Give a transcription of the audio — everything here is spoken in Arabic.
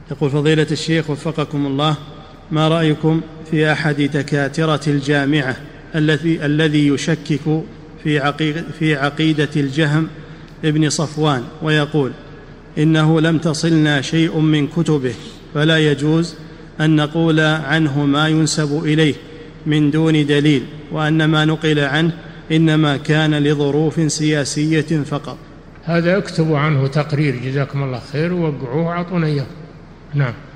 يقول: فضيلة الشيخ وفقكم الله، ما رأيكم في أحد دكاترة الجامعة الذي يشكك في عقيدة الجهم ابن صفوان، ويقول إنه لم تصلنا شيء من كتبه، فلا يجوز أن نقول عنه ما ينسب إليه من دون دليل، وأن ما نقل عنه إنما كان لظروف سياسية فقط؟ هذا اكتبوا عنه تقرير جزاكم الله خير ووقعوه وأعطونا إياه. نعم.